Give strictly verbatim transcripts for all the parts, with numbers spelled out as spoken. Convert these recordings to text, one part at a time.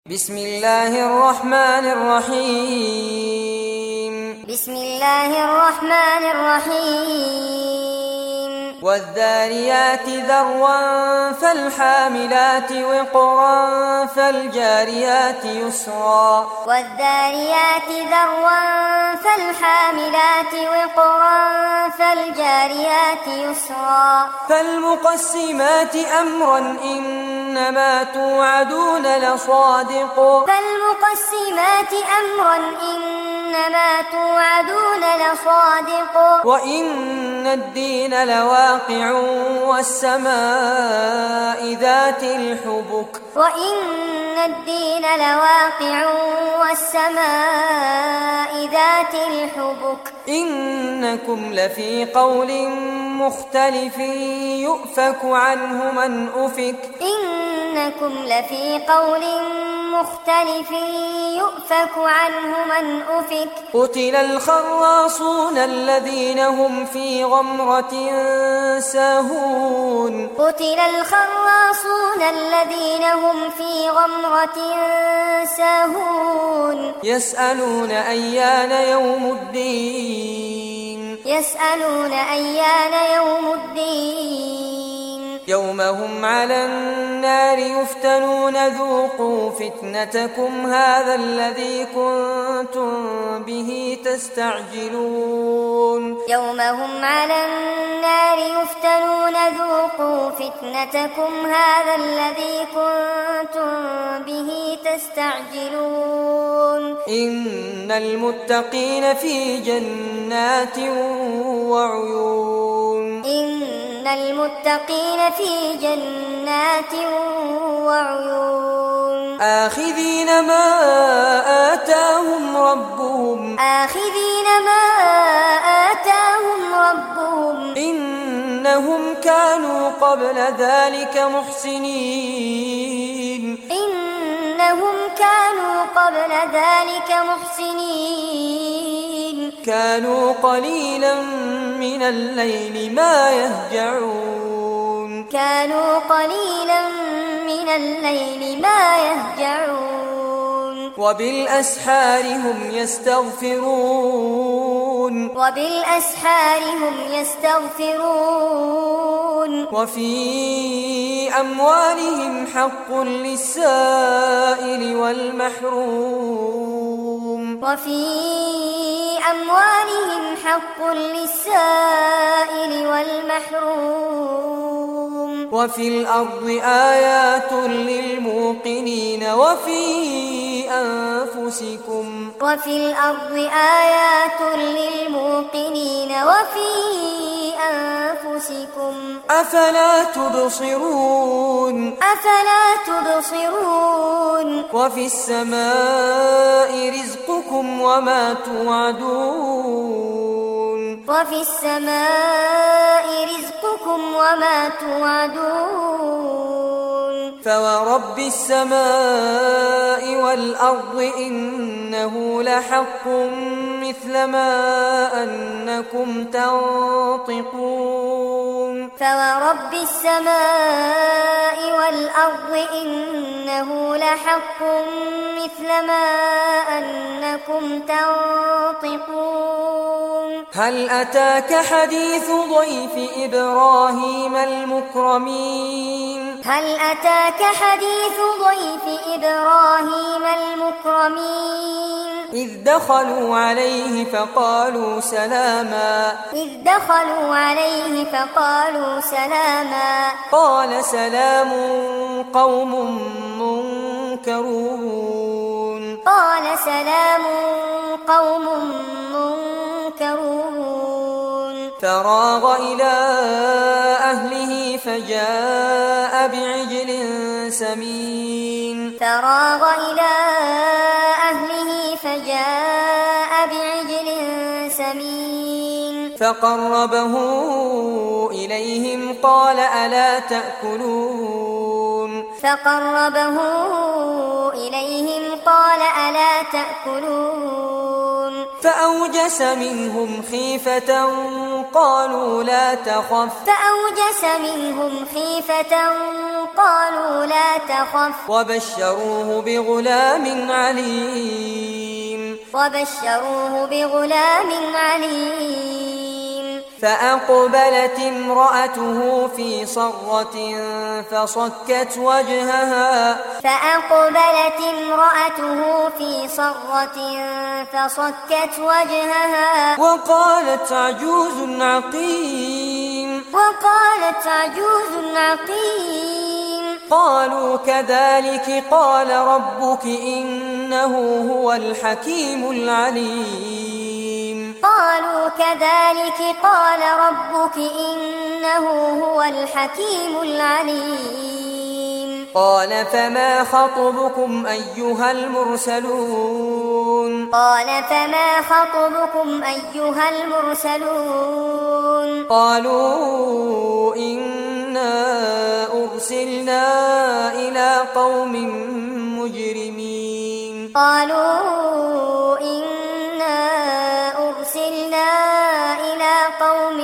بسم الله الرحمن الرحيم بسم الله الرحمن الرحيم والذاريات ذروا فالحاملات وقرا فالجاريات يسرا والذاريات ذروا فالحاملات وقرا فالجاريات يسرا فالمقسمات أمرا إنما توعدون لصادق فالمقسمات أمرا إنما توعدون لصادق وإن الدين لواقع والسماء ذات الحبك وإن الدين لواقع والسماء ذات الحبك إنكم لفي قول مختلف يؤفك عنه من أفك إنكم لفي قول مختلف يؤفك عنه من أفك قتل الخراصون الذين هم في غمرة ساهون قتل الخراصون الذين هم في غمرة ساهون يسألون أيان يوم الدين يسألون أيان يوم الدين يوم هم على النار يفتنون ذوقوا فتنتكم هذا الذي كنتم به تستعجلون يوم هم على النار يفتنون ذوقوا فتنتكم هذا الذي كنتم به تستعجلون إن المتقين في جنات وعيون إن المتقين في جنات وعيون آخذين ما آتاهم ربهم آخذين ما آتاهم ربهم إنهم كانوا قبل ذلك محسنين إنهم كانوا قبل ذلك محسنين كانوا قليلا من الليل ما يهجعون كانوا قليلا من الليل ما يهجعون وبالأسحار هم يستغفرون وبالأسحار هم يستغفرون وفي أموالهم حق للسائل والمحروم وفي أموالهم حق للسائل والمحروم وفي الأرض آيات للموقنين وفي أنفسكم وفي الأرض آيات للموقنين وفي أنفسكم أفلا تبصرون أفلا تبصرون وفي السماء رزقكم وما توعدون وفي السماء رزقكم وما توعدون فورب السماء والأرض إنه لحق مثل ما أنكم تنطقون فورب السماء والأرض إنه لحق مثل ما أنكم تنطقون هل أتاك حديث ضيف إبراهيم المكرمين هل أتاك حديث ضيف إبراهيم المكرمين إذ دخلوا عليه فقالوا سلاما إذ دخلوا عليه فقالوا سلاما قال سلام قوم منكرون قال سلام قوم منكرون فراغ إلى أهله فجاء بعجل سمين فراغ إلى أهله فجاء بعجل سمين فقربه إليهم قال ألا تأكلون فقربه إليهم قال ألا تأكلون فأوجس منهم خيفة قالوا لا تخف فأوجس منهم خيفة قالوا لا تخف وبشروه بغلام عليم وبشروه بغلام عليم فأقبلت امرأته في صرة فصكت وجهها فأقبلت امرأته في صرة فصكت وجهها وقالت عجوز عقيم وقالت عجوز عقيم قالوا كذلك قال ربك إنه هو الحكيم العليم قالوا كذلك قال ربك إنه هو الحكيم العليم قال فما خطبكم أيها المرسلون قال فما خطبكم أيها المرسلون قالوا إنا أرسلنا إلى قوم مجرمين قالوا إنا أرسلنا إلى قوم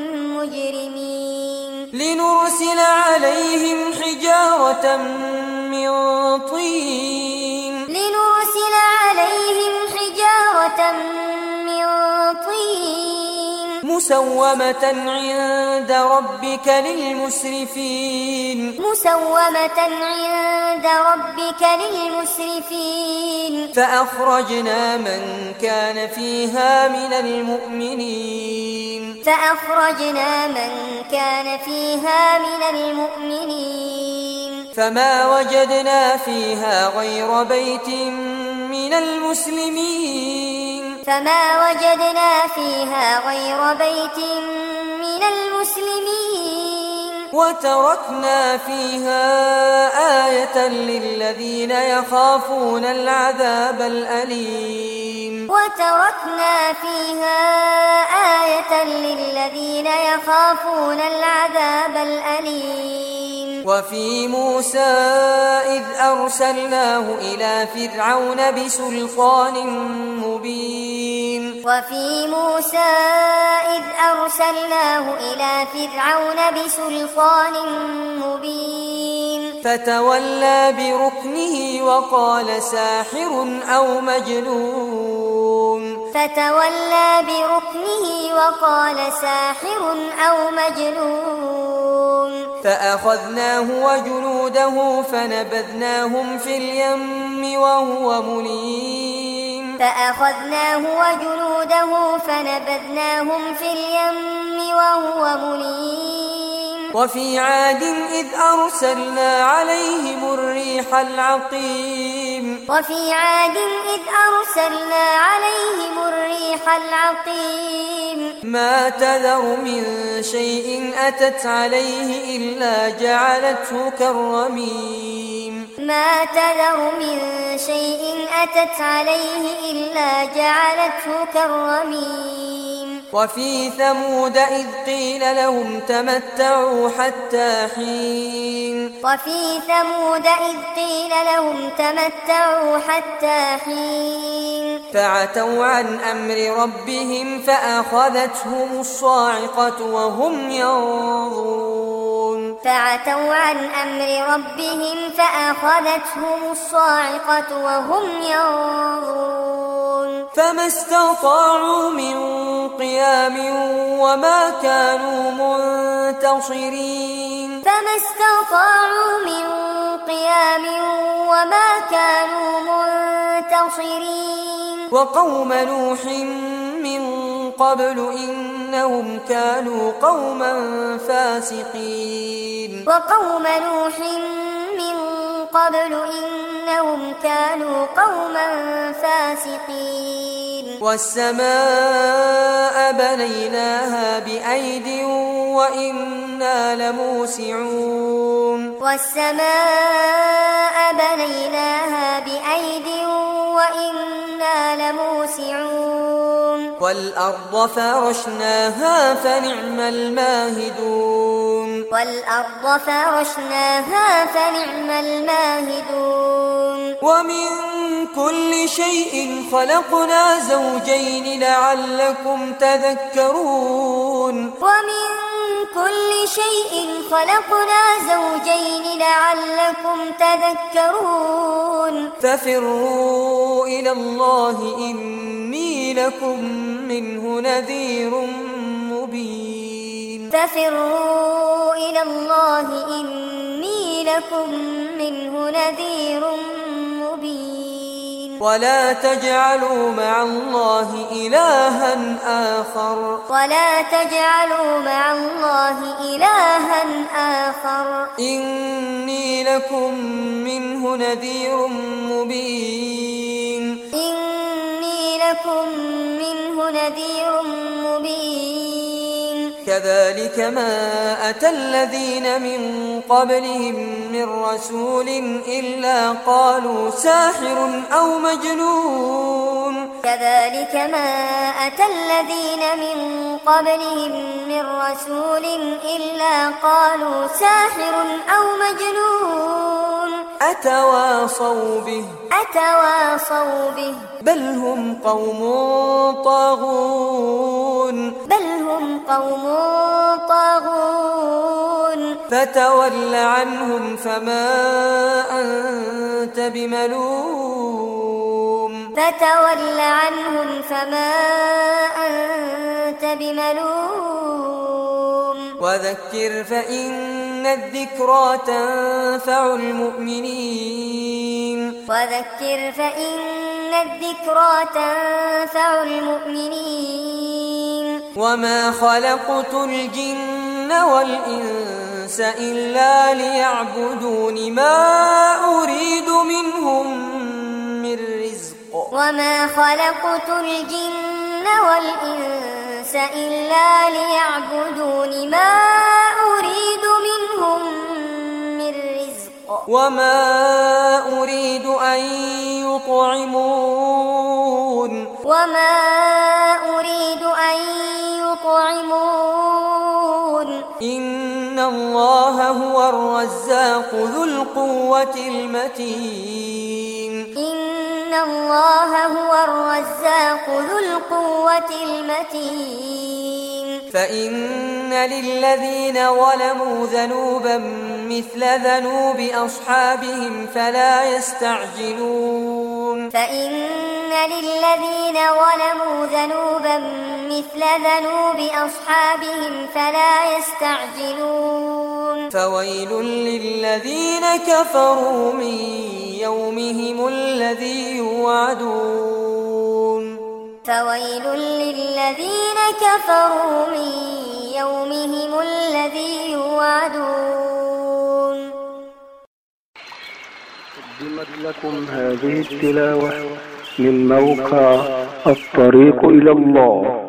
مجرمين لنرسل عليهم حجارة من طين لنرسل عليهم حجارة من طين مسومة عند ربك للمسرفين مسومة عند ربك للمسرفين فأخرجنا من كان فيها من المؤمنين فأخرجنا من كان فيها من المؤمنين فما وجدنا فيها غير بيت من المسلمين فما وجدنا فيها غير بيت من المسلمين وتركنا فيها آية للذين يخافون العذاب الأليم وتركنا فيها آية للذين يخافون العذاب الأليم وفي موسى إذ أرسلناه إلى فرعون بسلطان مبين وفي موسى إذ أرسلناه إلى فرعون بسلطان مبين فتولى بركنه وقال ساحر أو مجنون فتولى بركنه وقال ساحر أو مجنون فأخذناه وجنوده فنبذناهم في اليم وهو مليم فأخذناه وجنوده فنبذناهم في اليم وهو مليم وفي عاد إذ أرسلنا عليهم الريح العقيم وفي عاد إذ أرسلنا عليهم الريح العقيم ما تذر من شيء أتت عليه إلا جعلته كالرميم ما تذر من شيء أتت عليه إلا جعلته كالرميم وفي ثمود إذ قيل لهم تمتعوا حتى حين وفي ثمود إذ قيل لهم تمتعوا حتى حين فعتوا عن أمر ربهم فأخذتهم الصاعقة وهم ينظرون فعتوا عن أمر ربهم فأخذتهم الصاعقة وهم ينظرون فما استطاعوا من قيام وما كانوا منتصرين فما استطاعوا من قيام وما كانوا منتصرين وقوم نوح من قبل إنهم كانوا قوما فاسقين وقوم نوح من قبل إنهم كانوا قوما فاسقين والسماء بنيناها بأيد وإنا لموسعون والسماء بنيناها بأيد وإنا لموسعون والأرض فرشناها فنعم الماهدون والأرض فرشناها فنعم الماهدون ومن كل شيء خلقنا زوجين لعلكم تذكرون ومن كل شيء خلقنا زوجين لعلكم تذكرون ففروا إلى الله إني لكم منه نذير مبين ففروا إلى الله إني لكم منه نذير مبين ولا تجعلوا مع الله إلها آخر ولا تجعلوا مع الله إلها آخر إني لكم منه نذير مبين إني لكم منه نذير مبين كذلك ما أتى الذين من قبلهم من رسول إلا قالوا ساحر أو مجنون كذلك ما أتى الذين من قبلهم من رسول إلا قالوا ساحر أو مجنون أتواصوا به أتواصوا به بل هم قوم طاغون بل هم قوم طاغون فتول عنهم فما أنت بملوم فتول عنهم فما أنت بملوم وذكر فإن الذكرى تنفع المؤمنين وذكر فإن الذكرى تنفع المؤمنين وما خلقت الجن والإنس إلا ليعبدون ما أريد منهم من رزق وما خلقت الجن والإنس إلا ليعبدون ما أريد منهم من رزق وما أريد أن يطعمون وما أريد أن يطعمون إن الله هو الرزاق ذو القوة المتين إن الله هو الرزاق ذو القوة المتين فإن للذين ظلموا ذنوبا مثل ذنوب أصحابهم فلا يستعجلون فإن للذين ظلموا ذنوبا مثل ذنوب أصحابهم فلا يستعجلون فويل للذين كفروا من يومهم الذي يوعدون فويل للذين كفروا من يومهم الذي يوعدون. قدمت لكم هذه التلاوة من موقع الطريق إلى الله.